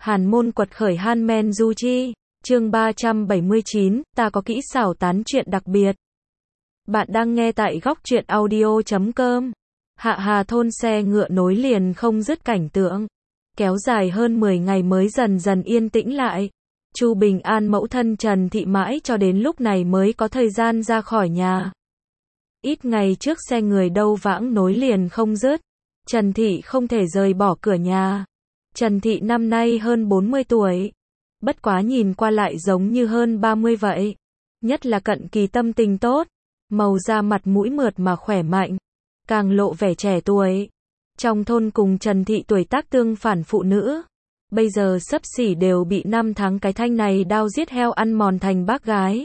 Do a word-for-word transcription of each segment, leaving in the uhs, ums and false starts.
Hàn môn quật khởi Han Men Du Chi, chương ba trăm bảy mươi chín, ta có kỹ xảo tán chuyện đặc biệt. Bạn đang nghe tại góc truyện audio chấm com. Hạ Hà thôn xe ngựa nối liền không dứt cảnh tượng. Kéo dài hơn mười ngày mới dần dần yên tĩnh lại. Chu Bình An mẫu thân Trần Thị mãi cho đến lúc này mới có thời gian ra khỏi nhà. Ít ngày trước xe người đâu vãng nối liền không dứt. Trần Thị không thể rời bỏ cửa nhà. Trần Thị năm nay hơn bốn mươi tuổi. Bất quá nhìn qua lại giống như hơn ba mươi vậy. Nhất là cận kỳ tâm tình tốt. Màu da mặt mũi mượt mà khỏe mạnh. Càng lộ vẻ trẻ tuổi. Trong thôn cùng Trần Thị tuổi tác tương phản phụ nữ. Bây giờ xấp xỉ đều bị năm tháng cái thanh này đao giết heo ăn mòn thành bác gái.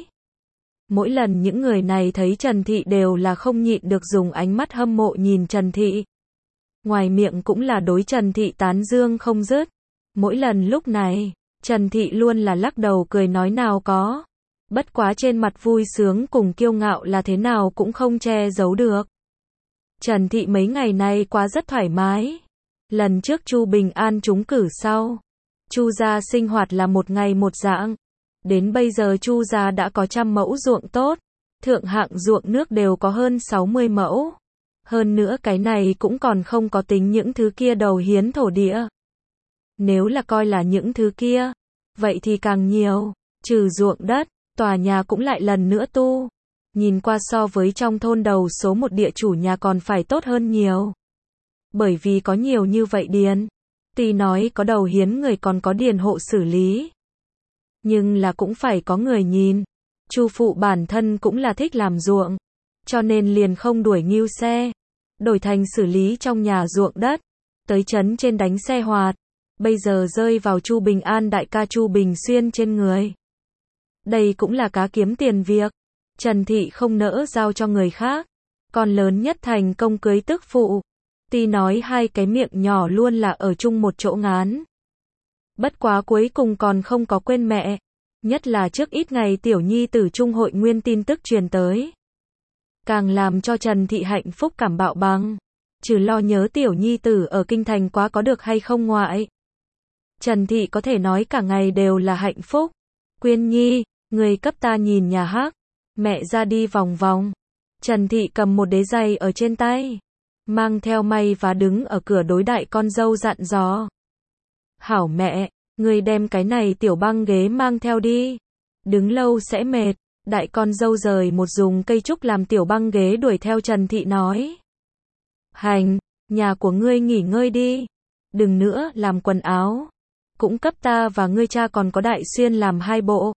Mỗi lần những người này thấy Trần Thị đều là không nhịn được dùng ánh mắt hâm mộ nhìn Trần Thị. Ngoài miệng cũng là đối Trần Thị tán dương không dứt. Mỗi lần lúc này, Trần Thị luôn là lắc đầu cười nói nào có. Bất quá trên mặt vui sướng cùng kiêu ngạo là thế nào cũng không che giấu được. Trần Thị mấy ngày nay quá rất thoải mái. Lần trước Chu Bình An trúng cử sau, Chu gia sinh hoạt là một ngày một dạng. Đến bây giờ Chu gia đã có trăm mẫu ruộng tốt, thượng hạng ruộng nước đều có hơn sáu mươi mẫu. Hơn nữa cái này cũng còn không có tính những thứ kia đầu hiến thổ địa. Nếu là coi là những thứ kia, vậy thì càng nhiều. Trừ ruộng đất, tòa nhà cũng lại lần nữa tu. Nhìn qua so với trong thôn đầu số một địa chủ nhà còn phải tốt hơn nhiều. Bởi vì có nhiều như vậy điền. Tuy nói có đầu hiến người còn có điền hộ xử lý. Nhưng là cũng phải có người nhìn. Chu phụ bản thân cũng là thích làm ruộng. Cho nên liền không đuổi nghêu xe. Đổi thành xử lý trong nhà ruộng đất. Tới trấn trên đánh xe hoạt. Bây giờ rơi vào Chu Bình An đại ca Chu Bình Xuyên trên người. Đây cũng là cá kiếm tiền việc. Trần Thị không nỡ giao cho người khác. Con lớn nhất thành công cưới tức phụ. Tuy nói hai cái miệng nhỏ luôn là ở chung một chỗ ngán. Bất quá cuối cùng còn không có quên mẹ. Nhất là trước ít ngày tiểu nhi tử Trung hội nguyên tin tức truyền tới. Càng làm cho Trần Thị hạnh phúc cảm bạo bằng. Trừ lo nhớ tiểu nhi tử ở kinh thành quá có được hay không ngoại. Trần Thị có thể nói cả ngày đều là hạnh phúc. Quyên Nhi, người cấp ta nhìn nhà hắc. Mẹ ra đi vòng vòng. Trần Thị cầm một đế giày ở trên tay. Mang theo may và đứng ở cửa đối đại con dâu dặn dò. Hảo mẹ, người đem cái này tiểu băng ghế mang theo đi. Đứng lâu sẽ mệt. Đại con dâu rời một dùng cây trúc làm tiểu băng ghế đuổi theo Trần Thị nói. Hành, nhà của ngươi nghỉ ngơi đi. Đừng nữa làm quần áo. Cũng cấp ta và ngươi cha còn có Đại Xuyên làm hai bộ.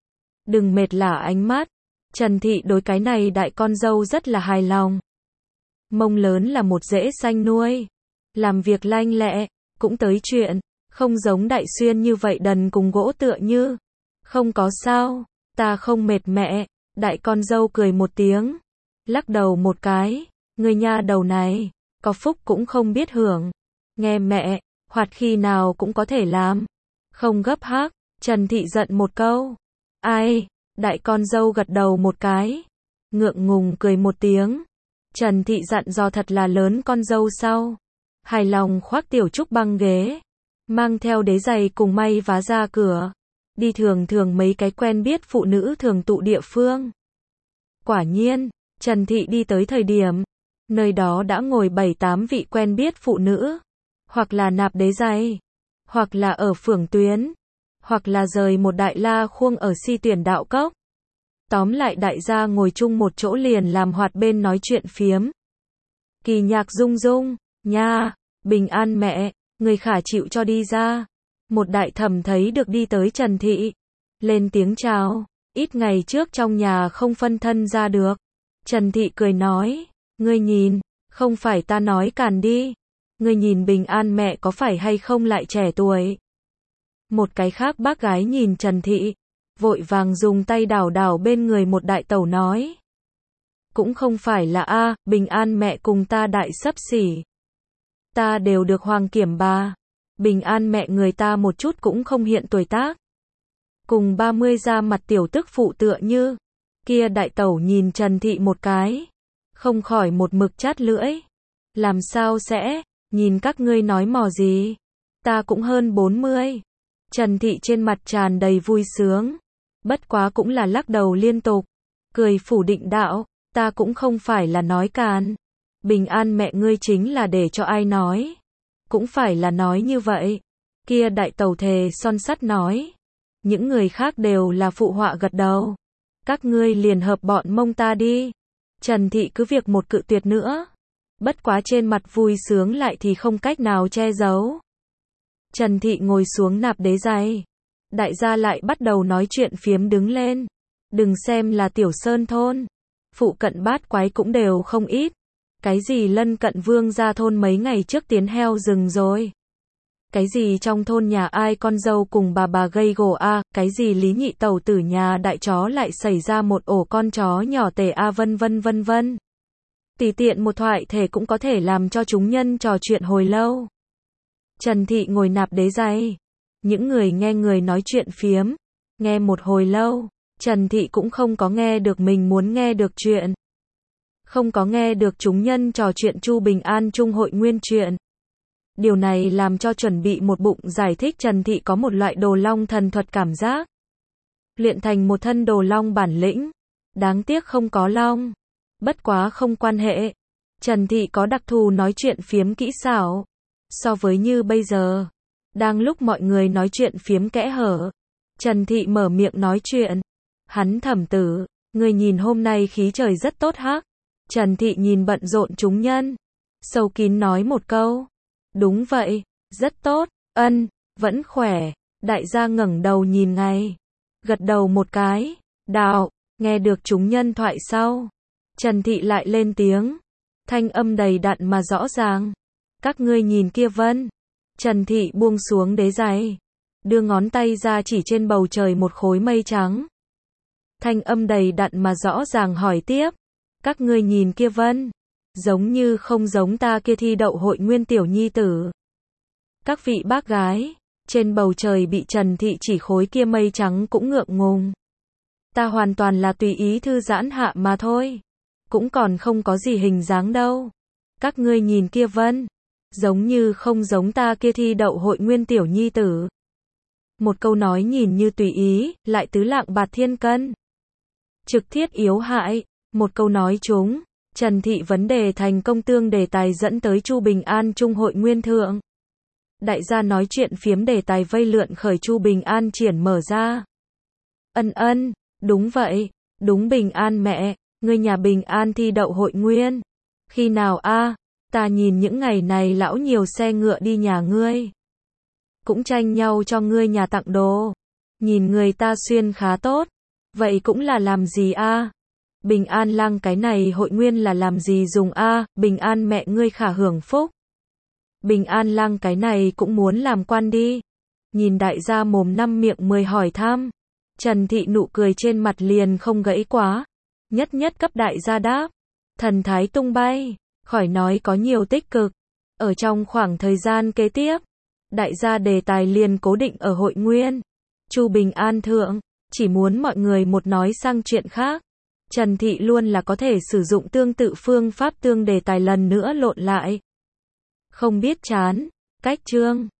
Đừng mệt lả ánh mắt. Trần Thị đối cái này đại con dâu rất là hài lòng. Mông lớn là một rễ xanh nuôi. Làm việc lanh lẹ, cũng tới chuyện. Không giống Đại Xuyên như vậy đần cùng gỗ tựa như. Không có sao, ta không mệt mẹ. Đại con dâu cười một tiếng. Lắc đầu một cái. Người nha đầu này, có phúc cũng không biết hưởng. Nghe mẹ, hoạt khi nào cũng có thể làm. Không gấp hắc. Trần Thị giận một câu. Ai? Đại con dâu gật đầu một cái. Ngượng ngùng cười một tiếng. Trần Thị dặn dò thật là lớn con dâu sau. Hài lòng khoác tiểu trúc băng ghế. Mang theo đế giày cùng may vá ra cửa. Đi thường thường mấy cái quen biết phụ nữ thường tụ địa phương. Quả nhiên, Trần Thị đi tới thời điểm. Nơi đó đã ngồi bảy tám vị quen biết phụ nữ. Hoặc là nạp đế giày. Hoặc là ở phường tuyến. Hoặc là rời một đại la khuông ở si tuyển đạo cốc. Tóm lại đại gia ngồi chung một chỗ liền làm hoạt bên nói chuyện phiếm. Kỳ Nhạc rung rung, nha, Bình An mẹ, người khả chịu cho đi ra. Một đại thẩm thấy được đi tới Trần Thị. Lên tiếng chào, ít ngày trước trong nhà không phân thân ra được. Trần Thị cười nói, ngươi nhìn, không phải ta nói càn đi. Ngươi nhìn Bình An mẹ có phải hay không lại trẻ tuổi. Một cái khác bác gái nhìn Trần Thị. Vội vàng dùng tay đảo đảo bên người một đại tẩu nói. Cũng không phải là a, Bình An mẹ cùng ta đại xấp xỉ. Ta đều được hoàng kiểm bà. Bình An mẹ người ta một chút cũng không hiện tuổi tác. Cùng ba mươi ra mặt tiểu tức phụ tựa như. Kia đại tẩu nhìn Trần Thị một cái. Không khỏi một mực chát lưỡi. Làm sao sẽ, nhìn các ngươi nói mò gì. Ta cũng hơn bốn mươi. Trần Thị trên mặt tràn đầy vui sướng. Bất quá cũng là lắc đầu liên tục. Cười phủ định đạo, ta cũng không phải là nói càn. Bình an mẹ ngươi chính là để cho ai nói. Cũng phải là nói như vậy. Kia đại tẩu thề son sắt nói. Những người khác đều là phụ họa gật đầu. Các ngươi liền hợp bọn mông ta đi. Trần Thị cứ việc một cự tuyệt nữa. Bất quá trên mặt vui sướng lại thì không cách nào che giấu. Trần Thị ngồi xuống nạp đế giày. Đại gia lại bắt đầu nói chuyện phiếm đứng lên. Đừng xem là tiểu sơn thôn. Phụ cận bát quái cũng đều không ít. Cái gì lân cận Vương gia thôn mấy ngày trước tiến heo rừng rồi. Cái gì trong thôn nhà ai con dâu cùng bà bà gây gổ a, cái gì Lý Nhị tẩu tử nhà đại chó lại xảy ra một ổ con chó nhỏ tể a vân vân vân vân. Tùy tiện một thoại thể cũng có thể làm cho chúng nhân trò chuyện hồi lâu. Trần Thị ngồi nạp đế giày. Những người nghe người nói chuyện phiếm. Nghe một hồi lâu, Trần Thị cũng không có nghe được mình muốn nghe được chuyện. Không có nghe được chúng nhân trò chuyện Chu Bình An Trung hội nguyên chuyện. Điều này làm cho chuẩn bị một bụng giải thích Trần Thị có một loại đồ long thần thuật cảm giác. Luyện thành một thân đồ long bản lĩnh. Đáng tiếc không có long. Bất quá không quan hệ. Trần Thị có đặc thù nói chuyện phiếm kỹ xảo. So với như bây giờ. Đang lúc mọi người nói chuyện phiếm kẽ hở. Trần Thị mở miệng nói chuyện. Hắn thẩm tử, người nhìn hôm nay khí trời rất tốt hắc. Trần Thị nhìn bận rộn chúng nhân. Sâu kín nói một câu. Đúng vậy, rất tốt, ân, vẫn khỏe. Đại gia ngẩng đầu nhìn ngay. Gật đầu một cái. Đạo, nghe được chúng nhân thoại sau. Trần Thị lại lên tiếng. Thanh âm đầy đặn mà rõ ràng. Các ngươi nhìn kia vân. Trần Thị buông xuống đế giày. Đưa ngón tay ra chỉ trên bầu trời một khối mây trắng. Thanh âm đầy đặn mà rõ ràng hỏi tiếp. Các ngươi nhìn kia vân. Giống như không giống ta kia thi đậu hội nguyên tiểu nhi tử. Các vị bác gái. Trên bầu trời bị Trần Thị chỉ khối kia mây trắng cũng ngượng ngùng. Ta hoàn toàn là tùy ý thư giãn hạ mà thôi. Cũng còn không có gì hình dáng đâu. Các ngươi nhìn kia vân. Giống như không giống ta kia thi đậu hội nguyên tiểu nhi tử. Một câu nói nhìn như tùy ý, lại tứ lạng bạt thiên cân. Trực thiết yếu hại. Một câu nói trúng. Trần Thị vấn đề thành công tương đề tài dẫn tới Chu Bình An Trung hội nguyên thượng. Đại gia nói chuyện phiếm đề tài vây lượn khởi Chu Bình An triển mở ra. Ân ân, đúng vậy, đúng Bình An mẹ, ngươi nhà Bình An thi đậu hội nguyên. Khi nào a? Ta nhìn những ngày này lão nhiều xe ngựa đi nhà ngươi. Cũng tranh nhau cho ngươi nhà tặng đồ. Nhìn người ta xuyên khá tốt. Vậy cũng là làm gì a? Bình An lang cái này hội nguyên là làm gì dùng a? Bình An mẹ ngươi khả hưởng phúc. Bình An lang cái này cũng muốn làm quan đi. Nhìn đại gia mồm năm miệng mười hỏi thăm. Trần Thị nụ cười trên mặt liền không gãy quá. Nhất nhất cấp đại gia đáp. Thần thái tung bay. Khỏi nói có nhiều tích cực. Ở trong khoảng thời gian kế tiếp. Đại gia đề tài liền cố định ở hội nguyên. Chu Bình An thượng. Chỉ muốn mọi người một nói sang chuyện khác. Trần Thị luôn là có thể sử dụng tương tự phương pháp tương đề tài lần nữa lộn lại. Không biết chán. Cách chương.